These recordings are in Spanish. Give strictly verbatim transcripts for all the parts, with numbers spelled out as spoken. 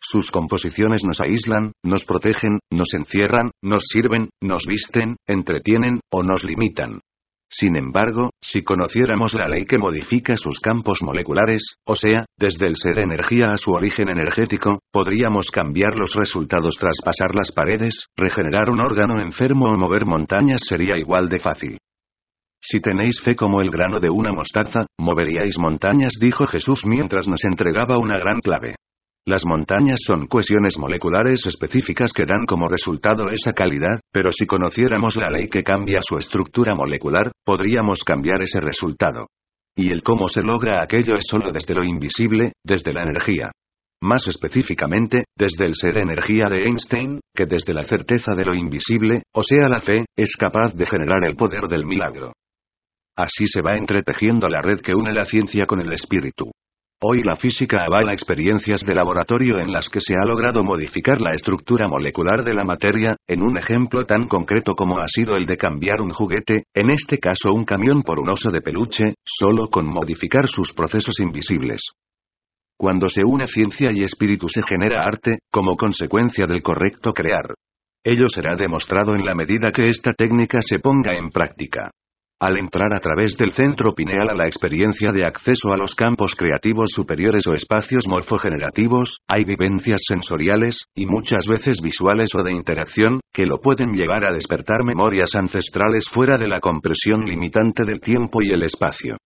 Sus composiciones nos aíslan, nos protegen, nos encierran, nos sirven, nos visten, entretienen, o nos limitan. Sin embargo, si conociéramos la ley que modifica sus campos moleculares, o sea, desde el ser energía a su origen energético, podríamos cambiar los resultados, traspasar las paredes, regenerar un órgano enfermo o mover montañas sería igual de fácil. Si tenéis fe como el grano de una mostaza, moveríais montañas, dijo Jesús mientras nos entregaba una gran clave. Las montañas son cohesiones moleculares específicas que dan como resultado esa calidad, pero si conociéramos la ley que cambia su estructura molecular, podríamos cambiar ese resultado. Y el cómo se logra aquello es solo desde lo invisible, desde la energía. Más específicamente, desde el ser energía de Einstein, que desde la certeza de lo invisible, o sea la fe, es capaz de generar el poder del milagro. Así se va entretejiendo la red que une la ciencia con el espíritu. Hoy la física avala experiencias de laboratorio en las que se ha logrado modificar la estructura molecular de la materia, en un ejemplo tan concreto como ha sido el de cambiar un juguete, en este caso un camión por un oso de peluche, solo con modificar sus procesos invisibles. Cuando se une ciencia y espíritu se genera arte, como consecuencia del correcto crear. Ello será demostrado en la medida que esta técnica se ponga en práctica. Al entrar a través del centro pineal a la experiencia de acceso a los campos creativos superiores o espacios morfogenerativos, hay vivencias sensoriales, y muchas veces visuales o de interacción, que lo pueden llevar a despertar memorias ancestrales fuera de la compresión limitante del tiempo y el espacio.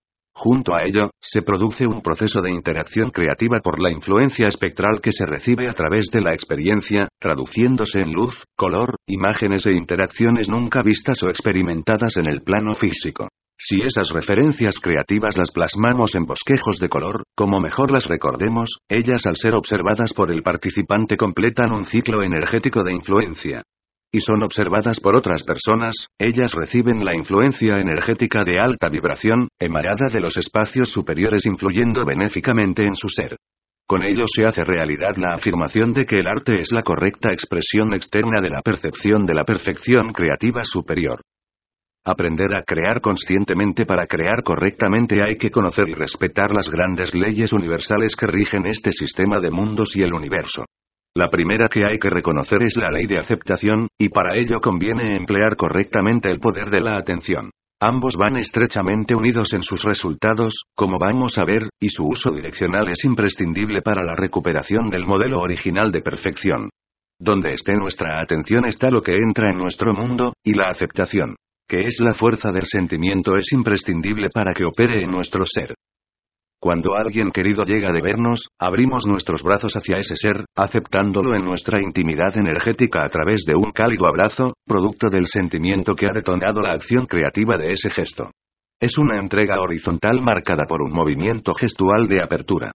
Junto a ello, se produce un proceso de interacción creativa por la influencia espectral que se recibe a través de la experiencia, traduciéndose en luz, color, imágenes e interacciones nunca vistas o experimentadas en el plano físico. Si esas referencias creativas las plasmamos en bosquejos de color, como mejor las recordemos, ellas al ser observadas por el participante completan un ciclo energético de influencia. Y son observadas por otras personas, ellas reciben la influencia energética de alta vibración, emanada de los espacios superiores influyendo benéficamente en su ser. Con ello se hace realidad la afirmación de que el arte es la correcta expresión externa de la percepción de la perfección creativa superior. Aprender a crear conscientemente para crear correctamente hay que conocer y respetar las grandes leyes universales que rigen este sistema de mundos y el universo. La primera que hay que reconocer es la ley de aceptación, y para ello conviene emplear correctamente el poder de la atención. Ambos van estrechamente unidos en sus resultados, como vamos a ver, y su uso direccional es imprescindible para la recuperación del modelo original de perfección. Donde esté nuestra atención está lo que entra en nuestro mundo, y la aceptación, que es la fuerza del sentimiento, es imprescindible para que opere en nuestro ser. Cuando alguien querido llega de vernos, abrimos nuestros brazos hacia ese ser, aceptándolo en nuestra intimidad energética a través de un cálido abrazo, producto del sentimiento que ha detonado la acción creativa de ese gesto. Es una entrega horizontal marcada por un movimiento gestual de apertura.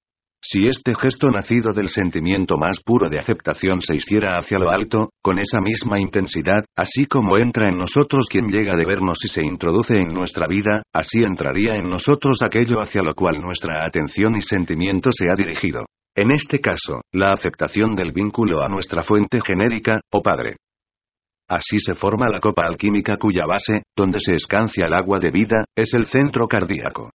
Si este gesto nacido del sentimiento más puro de aceptación se hiciera hacia lo alto, con esa misma intensidad, así como entra en nosotros quien llega de vernos y se introduce en nuestra vida, así entraría en nosotros aquello hacia lo cual nuestra atención y sentimiento se ha dirigido. En este caso, la aceptación del vínculo a nuestra fuente genérica, o Padre. Así se forma la copa alquímica cuya base, donde se escancia el agua de vida, es el centro cardíaco.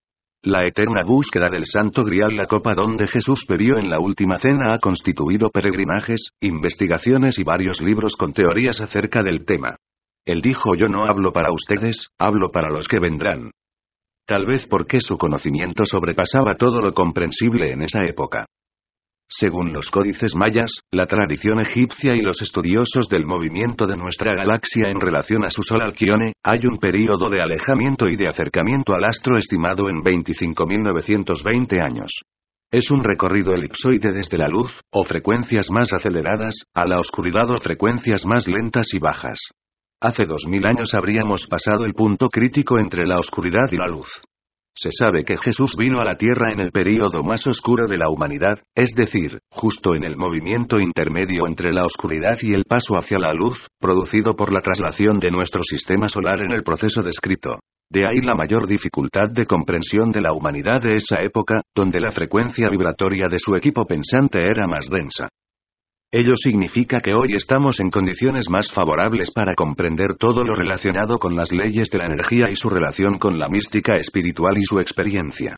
La eterna búsqueda del Santo Grial, la copa donde Jesús bebió en la última cena, ha constituido peregrinajes, investigaciones y varios libros con teorías acerca del tema. Él dijo: yo no hablo para ustedes, hablo para los que vendrán. Tal vez porque su conocimiento sobrepasaba todo lo comprensible en esa época. Según los códices mayas, la tradición egipcia y los estudiosos del movimiento de nuestra galaxia en relación a su sol Alquione, hay un período de alejamiento y de acercamiento al astro estimado en veinticinco mil novecientos veinte años. Es un recorrido elipsoide desde la luz, o frecuencias más aceleradas, a la oscuridad o frecuencias más lentas y bajas. Hace dos mil años habríamos pasado el punto crítico entre la oscuridad y la luz. Se sabe que Jesús vino a la Tierra en el período más oscuro de la humanidad, es decir, justo en el movimiento intermedio entre la oscuridad y el paso hacia la luz, producido por la traslación de nuestro sistema solar en el proceso descrito. De ahí la mayor dificultad de comprensión de la humanidad de esa época, donde la frecuencia vibratoria de su equipo pensante era más densa. Ello significa que hoy estamos en condiciones más favorables para comprender todo lo relacionado con las leyes de la energía y su relación con la mística espiritual y su experiencia.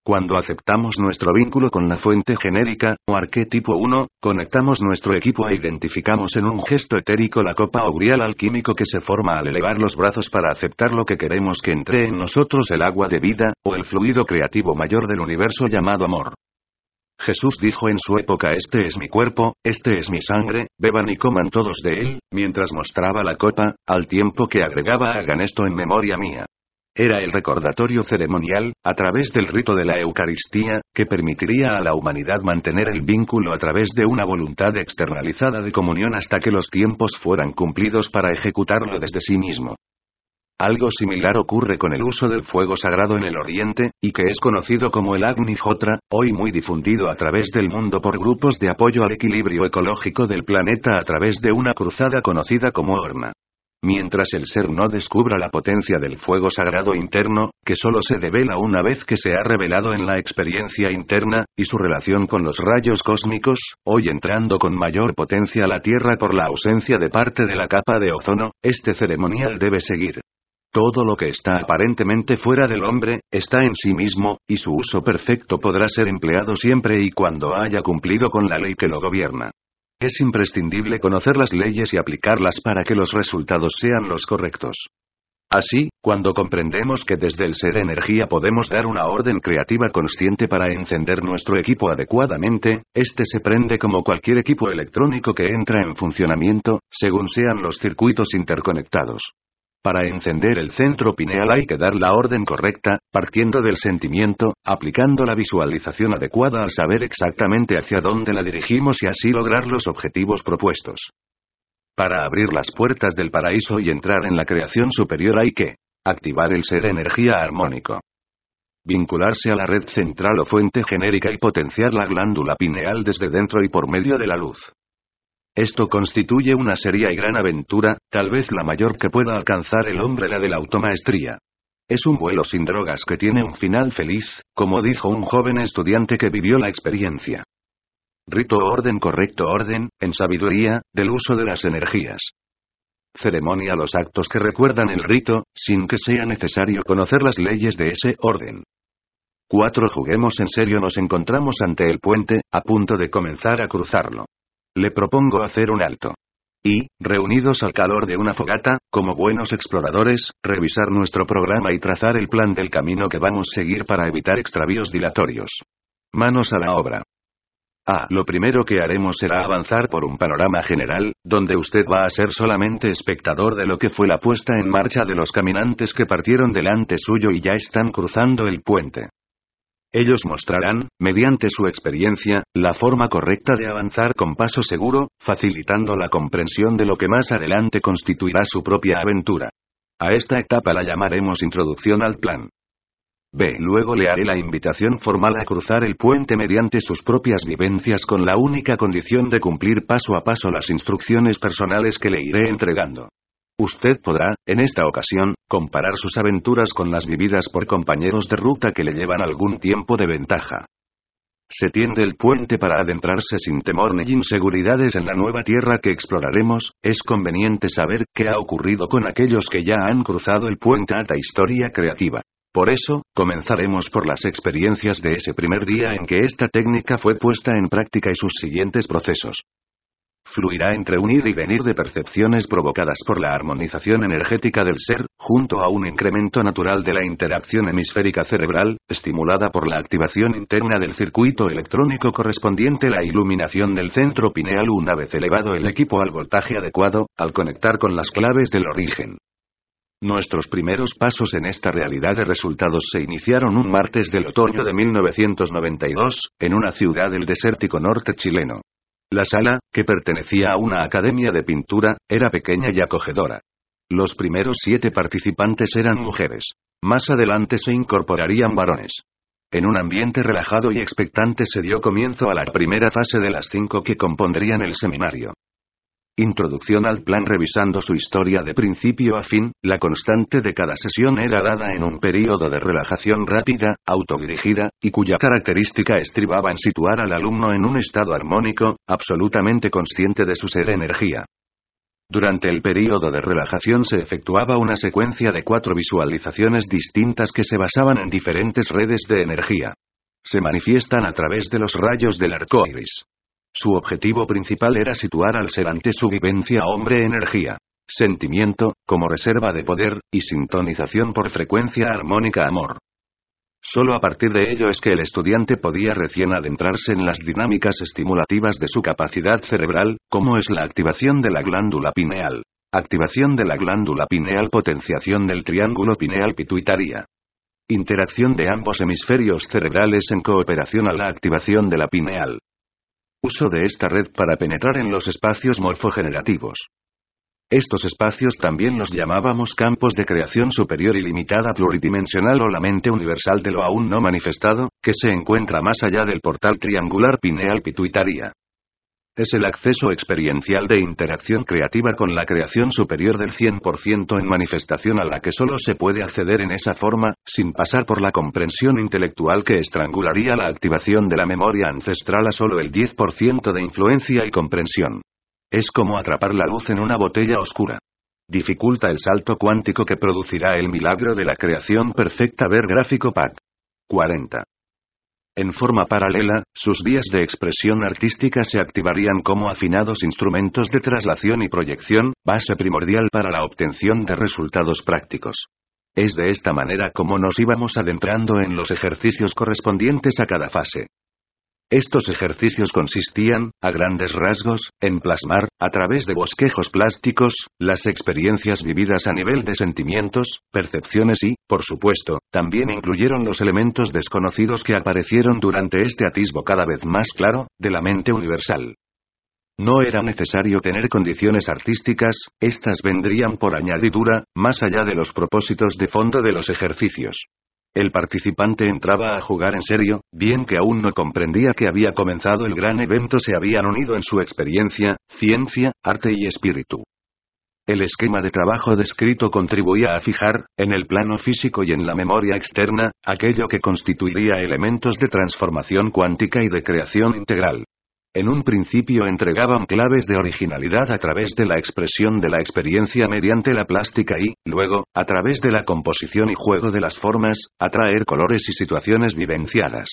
Cuando aceptamos nuestro vínculo con la fuente genérica, o arquetipo uno, conectamos nuestro equipo e identificamos en un gesto etérico la copa aurial alquímico que se forma al elevar los brazos para aceptar lo que queremos que entre en nosotros, el agua de vida, o el fluido creativo mayor del universo llamado amor. Jesús dijo en su época: este es mi cuerpo, este es mi sangre, beban y coman todos de él, mientras mostraba la copa, al tiempo que agregaba: hagan esto en memoria mía. Era el recordatorio ceremonial, a través del rito de la Eucaristía, que permitiría a la humanidad mantener el vínculo a través de una voluntad externalizada de comunión hasta que los tiempos fueran cumplidos para ejecutarlo desde sí mismo. Algo similar ocurre con el uso del fuego sagrado en el Oriente, y que es conocido como el Agnihotra, hoy muy difundido a través del mundo por grupos de apoyo al equilibrio ecológico del planeta a través de una cruzada conocida como Horma. Mientras el ser no descubra la potencia del fuego sagrado interno, que solo se devela una vez que se ha revelado en la experiencia interna, y su relación con los rayos cósmicos, hoy entrando con mayor potencia a la Tierra por la ausencia de parte de la capa de ozono, este ceremonial debe seguir. Todo lo que está aparentemente fuera del hombre, está en sí mismo, y su uso perfecto podrá ser empleado siempre y cuando haya cumplido con la ley que lo gobierna. Es imprescindible conocer las leyes y aplicarlas para que los resultados sean los correctos. Así, cuando comprendemos que desde el ser energía podemos dar una orden creativa consciente para encender nuestro equipo adecuadamente, este se prende como cualquier equipo electrónico que entra en funcionamiento, según sean los circuitos interconectados. Para encender el centro pineal hay que dar la orden correcta, partiendo del sentimiento, aplicando la visualización adecuada al saber exactamente hacia dónde la dirigimos y así lograr los objetivos propuestos. Para abrir las puertas del paraíso y entrar en la creación superior hay que activar el ser energía armónico, vincularse a la red central o fuente genérica y potenciar la glándula pineal desde dentro y por medio de la luz. Esto constituye una seria y gran aventura, tal vez la mayor que pueda alcanzar el hombre, la de la automaestría. Es un vuelo sin drogas que tiene un final feliz, como dijo un joven estudiante que vivió la experiencia. Rito o orden correcto, orden, en sabiduría, del uso de las energías. Ceremonia, los actos que recuerdan el rito, sin que sea necesario conocer las leyes de ese orden. cuatro Juguemos en serio. Nos encontramos ante el puente, a punto de comenzar a cruzarlo. Le propongo hacer un alto. Y, reunidos al calor de una fogata, como buenos exploradores, revisar nuestro programa y trazar el plan del camino que vamos a seguir para evitar extravíos dilatorios. Manos a la obra. Ah, lo primero que haremos será avanzar por un panorama general, donde usted va a ser solamente espectador de lo que fue la puesta en marcha de los caminantes que partieron delante suyo y ya están cruzando el puente. Ellos mostrarán, mediante su experiencia, la forma correcta de avanzar con paso seguro, facilitando la comprensión de lo que más adelante constituirá su propia aventura. A esta etapa la llamaremos introducción al plan. B. Luego le haré la invitación formal a cruzar el puente mediante sus propias vivencias con la única condición de cumplir paso a paso las instrucciones personales que le iré entregando. Usted podrá, en esta ocasión, comparar sus aventuras con las vividas por compañeros de ruta que le llevan algún tiempo de ventaja. Se tiende el puente para adentrarse sin temor ni inseguridades en la nueva tierra que exploraremos. Es conveniente saber qué ha ocurrido con aquellos que ya han cruzado el puente. Alta historia creativa. Por eso, comenzaremos por las experiencias de ese primer día en que esta técnica fue puesta en práctica y sus siguientes procesos. Fluirá entre un ir y venir de percepciones provocadas por la armonización energética del ser, junto a un incremento natural de la interacción hemisférica cerebral, estimulada por la activación interna del circuito electrónico correspondiente a la iluminación del centro pineal una vez elevado el equipo al voltaje adecuado, al conectar con las claves del origen. Nuestros primeros pasos en esta realidad de resultados se iniciaron un martes del otoño de mil novecientos noventa y dos, en una ciudad del desértico norte chileno. La sala, que pertenecía a una academia de pintura, era pequeña y acogedora. Los primeros siete participantes eran mujeres. Más adelante se incorporarían varones. En un ambiente relajado y expectante se dio comienzo a la primera fase de las cinco que compondrían el seminario. Introducción al plan. Revisando su historia de principio a fin, la constante de cada sesión era dada en un período de relajación rápida, autodirigida, y cuya característica estribaba en situar al alumno en un estado armónico, absolutamente consciente de su ser energía. Durante el período de relajación se efectuaba una secuencia de cuatro visualizaciones distintas que se basaban en diferentes redes de energía. Se manifiestan a través de los rayos del arco iris. Su objetivo principal era situar al ser ante su vivencia hombre-energía, sentimiento, como reserva de poder, y sintonización por frecuencia armónica amor. Solo a partir de ello es que el estudiante podía recién adentrarse en las dinámicas estimulativas de su capacidad cerebral, como es la activación de la glándula pineal. Activación de la glándula pineal, potenciación del triángulo pineal pituitaria. Interacción de ambos hemisferios cerebrales en cooperación a la activación de la pineal. Uso de esta red para penetrar en los espacios morfogenerativos. Estos espacios también los llamábamos campos de creación superior ilimitada pluridimensional o la mente universal de lo aún no manifestado, que se encuentra más allá del portal triangular pineal pituitaria. Es el acceso experiencial de interacción creativa con la creación superior del cien por ciento en manifestación a la que solo se puede acceder en esa forma, sin pasar por la comprensión intelectual que estrangularía la activación de la memoria ancestral a solo el diez por ciento de influencia y comprensión. Es como atrapar la luz en una botella oscura. Dificulta el salto cuántico que producirá el milagro de la creación perfecta. Ver gráfico P A C cuarenta. En forma paralela, sus vías de expresión artística se activarían como afinados instrumentos de traslación y proyección, base primordial para la obtención de resultados prácticos. Es de esta manera como nos íbamos adentrando en los ejercicios correspondientes a cada fase. Estos ejercicios consistían, a grandes rasgos, en plasmar, a través de bosquejos plásticos, las experiencias vividas a nivel de sentimientos, percepciones y, por supuesto, también incluyeron los elementos desconocidos que aparecieron durante este atisbo cada vez más claro, de la mente universal. No era necesario tener condiciones artísticas, estas vendrían por añadidura, más allá de los propósitos de fondo de los ejercicios. El participante entraba a jugar en serio, bien que aún no comprendía que había comenzado el gran evento, se habían unido en su experiencia, ciencia, arte y espíritu. El esquema de trabajo descrito contribuía a fijar, en el plano físico y en la memoria externa, aquello que constituiría elementos de transformación cuántica y de creación integral. En un principio entregaban claves de originalidad a través de la expresión de la experiencia mediante la plástica y, luego, a través de la composición y juego de las formas, atraer colores y situaciones vivenciadas.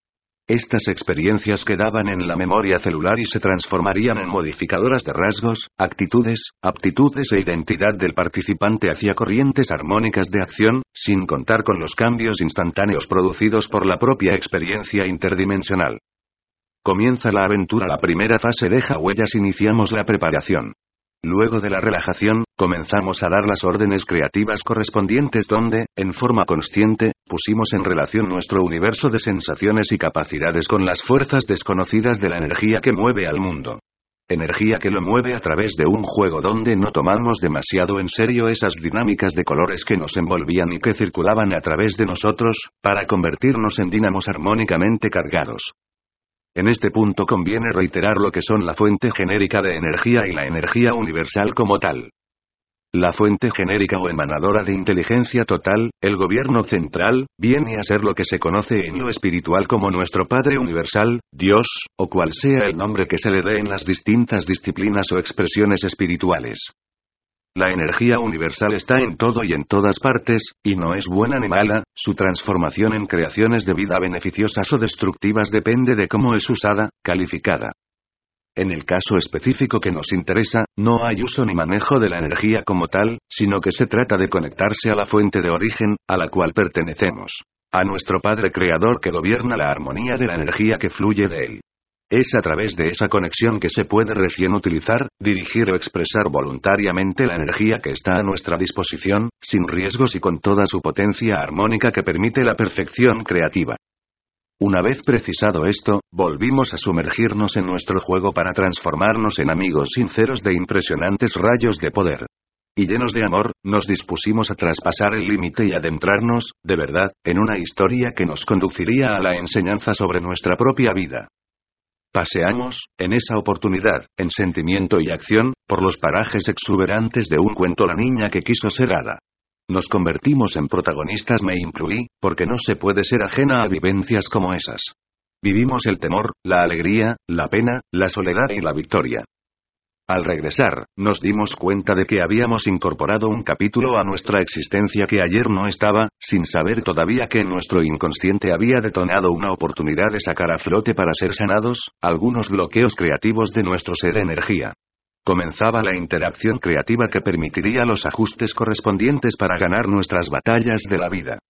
Estas experiencias quedaban en la memoria celular y se transformarían en modificadoras de rasgos, actitudes, aptitudes e identidad del participante hacia corrientes armónicas de acción, sin contar con los cambios instantáneos producidos por la propia experiencia interdimensional. Comienza la aventura. La primera fase deja huellas. Iniciamos la preparación. Luego de la relajación, comenzamos a dar las órdenes creativas correspondientes donde, en forma consciente, pusimos en relación nuestro universo de sensaciones y capacidades con las fuerzas desconocidas de la energía que mueve al mundo. Energía que lo mueve a través de un juego donde no tomamos demasiado en serio esas dinámicas de colores que nos envolvían y que circulaban a través de nosotros, para convertirnos en dínamos armónicamente cargados. En este punto conviene reiterar lo que son la fuente genérica de energía y la energía universal como tal. La fuente genérica o emanadora de inteligencia total, el gobierno central, viene a ser lo que se conoce en lo espiritual como nuestro Padre Universal, Dios, o cual sea el nombre que se le dé en las distintas disciplinas o expresiones espirituales. La energía universal está en todo y en todas partes, y no es buena ni mala, su transformación en creaciones de vida beneficiosas o destructivas depende de cómo es usada, calificada. En el caso específico que nos interesa, no hay uso ni manejo de la energía como tal, sino que se trata de conectarse a la fuente de origen, a la cual pertenecemos. A nuestro Padre Creador que gobierna la armonía de la energía que fluye de él. Es a través de esa conexión que se puede recién utilizar, dirigir o expresar voluntariamente la energía que está a nuestra disposición, sin riesgos y con toda su potencia armónica que permite la perfección creativa. Una vez precisado esto, volvimos a sumergirnos en nuestro juego para transformarnos en amigos sinceros de impresionantes rayos de poder. Y llenos de amor, nos dispusimos a traspasar el límite y adentrarnos, de verdad, en una historia que nos conduciría a la enseñanza sobre nuestra propia vida. Paseamos, en esa oportunidad, en sentimiento y acción, por los parajes exuberantes de un cuento La niña que quiso ser hada. Nos convertimos en protagonistas, me incluí, porque no se puede ser ajena a vivencias como esas. Vivimos el temor, la alegría, la pena, la soledad y la victoria. Al regresar, nos dimos cuenta de que habíamos incorporado un capítulo a nuestra existencia que ayer no estaba, sin saber todavía que en nuestro inconsciente había detonado una oportunidad de sacar a flote para ser sanados, algunos bloqueos creativos de nuestro ser energía. Comenzaba la interacción creativa que permitiría los ajustes correspondientes para ganar nuestras batallas de la vida.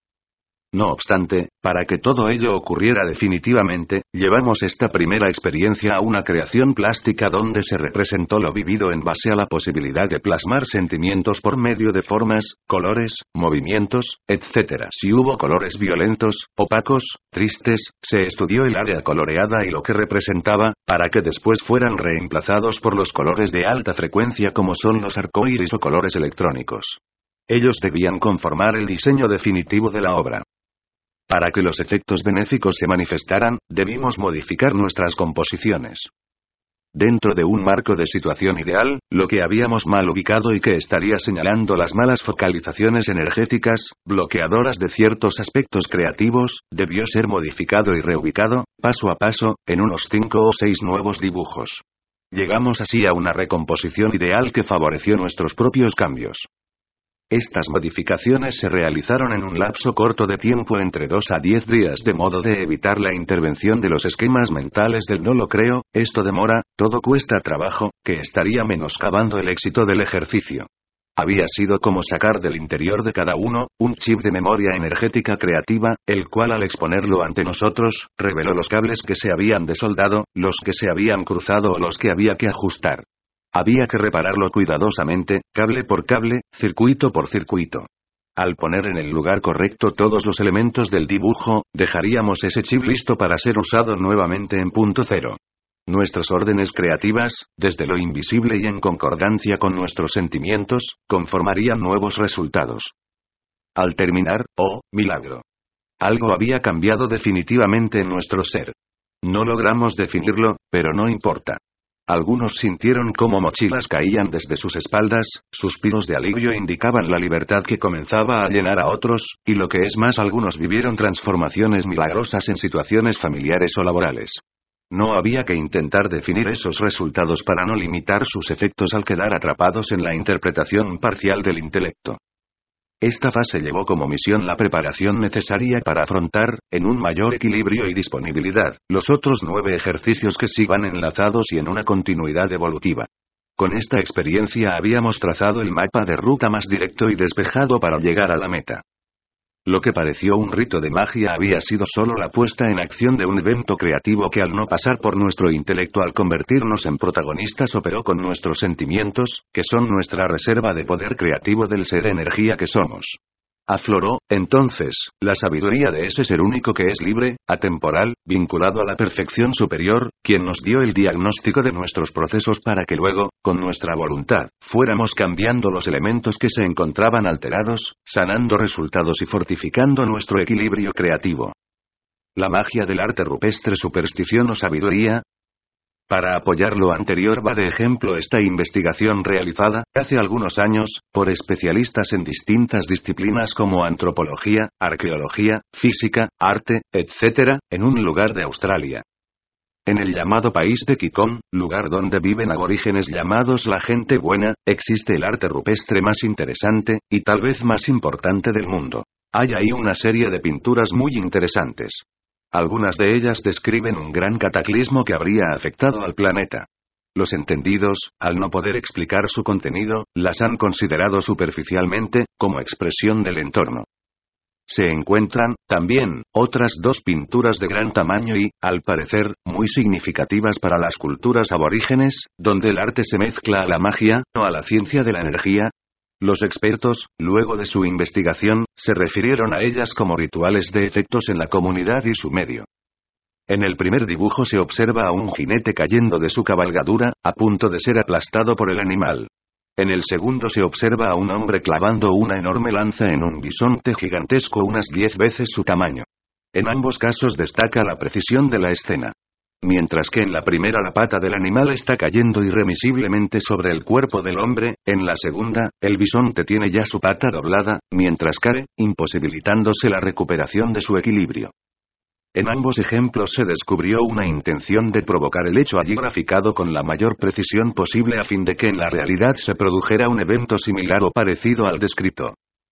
No obstante, para que todo ello ocurriera definitivamente, llevamos esta primera experiencia a una creación plástica donde se representó lo vivido en base a la posibilidad de plasmar sentimientos por medio de formas, colores, movimientos, etcétera. Si hubo colores violentos, opacos, tristes, se estudió el área coloreada y lo que representaba, para que después fueran reemplazados por los colores de alta frecuencia como son los arcoíris o colores electrónicos. Ellos debían conformar el diseño definitivo de la obra. Para que los efectos benéficos se manifestaran, debimos modificar nuestras composiciones. Dentro de un marco de situación ideal, lo que habíamos mal ubicado y que estaría señalando las malas focalizaciones energéticas, bloqueadoras de ciertos aspectos creativos, debió ser modificado y reubicado, paso a paso, en unos cinco o seis nuevos dibujos. Llegamos así a una recomposición ideal que favoreció nuestros propios cambios. Estas modificaciones se realizaron en un lapso corto de tiempo entre dos a diez días de modo de evitar la intervención de los esquemas mentales del no lo creo, esto demora, todo cuesta trabajo, que estaría menoscabando el éxito del ejercicio. Había sido como sacar del interior de cada uno, un chip de memoria energética creativa, el cual al exponerlo ante nosotros, reveló los cables que se habían desoldado, los que se habían cruzado o los que había que ajustar. Había que repararlo cuidadosamente, cable por cable, circuito por circuito. Al poner en el lugar correcto todos los elementos del dibujo, dejaríamos ese chip listo para ser usado nuevamente en punto cero. Nuestras órdenes creativas, desde lo invisible y en concordancia con nuestros sentimientos, conformarían nuevos resultados. Al terminar, ¡oh, milagro! Algo había cambiado definitivamente en nuestro ser. No logramos definirlo, pero no importa. Algunos sintieron cómo mochilas caían desde sus espaldas, suspiros de alivio indicaban la libertad que comenzaba a llenar a otros, y lo que es más, algunos vivieron transformaciones milagrosas en situaciones familiares o laborales. No había que intentar definir esos resultados para no limitar sus efectos al quedar atrapados en la interpretación parcial del intelecto. Esta fase llevó como misión la preparación necesaria para afrontar, en un mayor equilibrio y disponibilidad, los otros nueve ejercicios que sigan enlazados y en una continuidad evolutiva. Con esta experiencia habíamos trazado el mapa de ruta más directo y despejado para llegar a la meta. Lo que pareció un rito de magia había sido solo la puesta en acción de un evento creativo que al no pasar por nuestro intelecto al convertirnos en protagonistas operó con nuestros sentimientos, que son nuestra reserva de poder creativo del ser energía que somos. Afloró, entonces, la sabiduría de ese ser único que es libre, atemporal, vinculado a la perfección superior, quien nos dio el diagnóstico de nuestros procesos para que luego, con nuestra voluntad, fuéramos cambiando los elementos que se encontraban alterados, sanando resultados y fortificando nuestro equilibrio creativo. La magia del arte rupestre, superstición o sabiduría. Para apoyar lo anterior va de ejemplo esta investigación realizada, hace algunos años, por especialistas en distintas disciplinas como antropología, arqueología, física, arte, etcétera, en un lugar de Australia. En el llamado país de Kikon, lugar donde viven aborígenes llamados la gente buena, existe el arte rupestre más interesante, y tal vez más importante del mundo. Hay ahí una serie de pinturas muy interesantes. Algunas de ellas describen un gran cataclismo que habría afectado al planeta. Los entendidos, al no poder explicar su contenido, las han considerado superficialmente, como expresión del entorno. Se encuentran, también, otras dos pinturas de gran tamaño y, al parecer, muy significativas para las culturas aborígenes, donde el arte se mezcla a la magia, o a la ciencia de la energía. Los expertos, luego de su investigación, se refirieron a ellas como rituales de efectos en la comunidad y su medio. En el primer dibujo se observa a un jinete cayendo de su cabalgadura, a punto de ser aplastado por el animal. En el segundo se observa a un hombre clavando una enorme lanza en un bisonte gigantesco unas diez veces su tamaño. En ambos casos destaca la precisión de la escena. Mientras que en la primera la pata del animal está cayendo irremisiblemente sobre el cuerpo del hombre, en la segunda, el bisonte tiene ya su pata doblada, mientras cae, imposibilitándose la recuperación de su equilibrio. En ambos ejemplos se descubrió una intención de provocar el hecho allí graficado con la mayor precisión posible a fin de que en la realidad se produjera un evento similar o parecido al descrito.